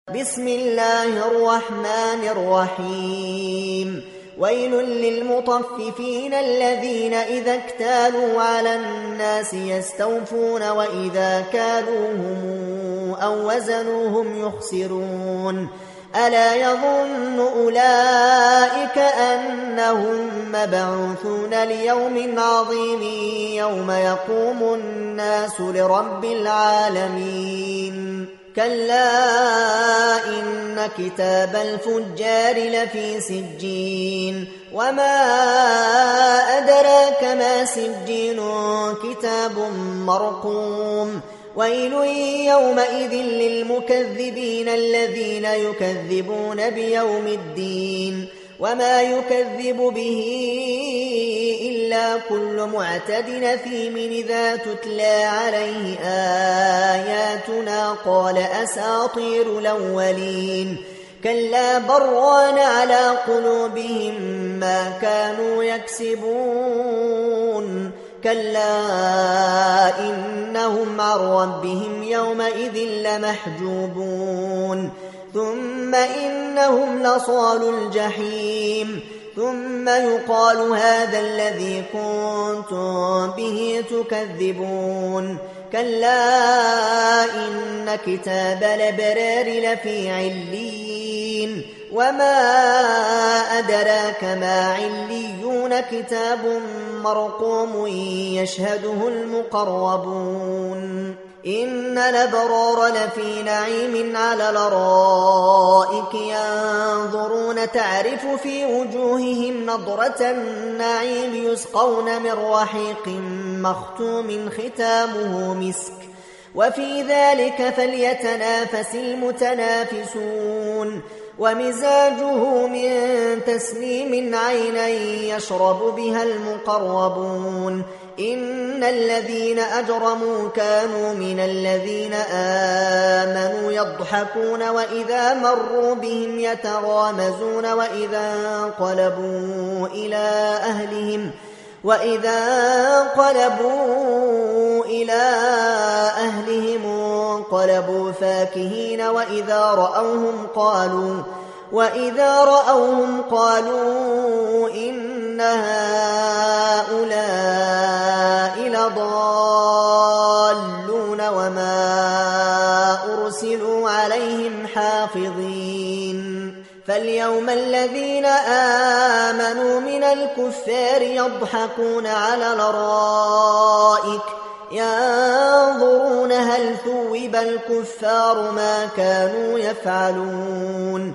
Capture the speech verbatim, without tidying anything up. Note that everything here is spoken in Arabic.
بسم الله الرحمن الرحيم ويل للمطففين الذين إذا اكتالوا على الناس يستوفون وإذا كالوهم أو وزنوهم يخسرون ألا يظن أولئك أنهم مبعوثون ليوم عظيم يوم يقوم الناس لرب العالمين كلا إن كتاب الفجار لفي سجين وما أدراك ما سجين كتاب مرقوم ويل يومئذ للمكذبين الذين يكذبون بيوم الدين وما يكذب به إلا كل معتد أثيم إذا تتلى عليه آياتنا قال أساطير الأولين كلا بران على قلوبهم ما كانوا يكسبون كلا إنهم عن ربهم يومئذ لمحجوبون ثم إنهم لصالو الجحيم ثم يقال هذا الذي كنتم به تكذبون كلا إن كتاب الأبرار لفي عليين وما أدراك ما عليون كتاب مرقوم يشهده المقربون إن الأبرار لفي نعيم على الأرائك ينظرون تعرف في وجوههم نضرة النعيم يسقون من رحيق مختوم ختامه مسك وفي ذلك فليتنافس المتنافسون ومزاجه من تسنيم عينا يشرب بها المقربون إن الذين أجرموا كانوا من الذين آمنوا يضحكون وإذا مروا بهم يتغامزون وإذا انقلبوا إلى أهلهم وإذا انقلبوا إلى أهلهم انقلبوا فاكهين وإذا رأوهم قالوا وإذا رأوهم قالوا إن هؤلاء لضالون وما أرسلوا عليهم حافظين فاليوم الذين آمنوا من الكفار يضحكون على الأرائك ينظرون هل ثوب الكفار ما كانوا يفعلون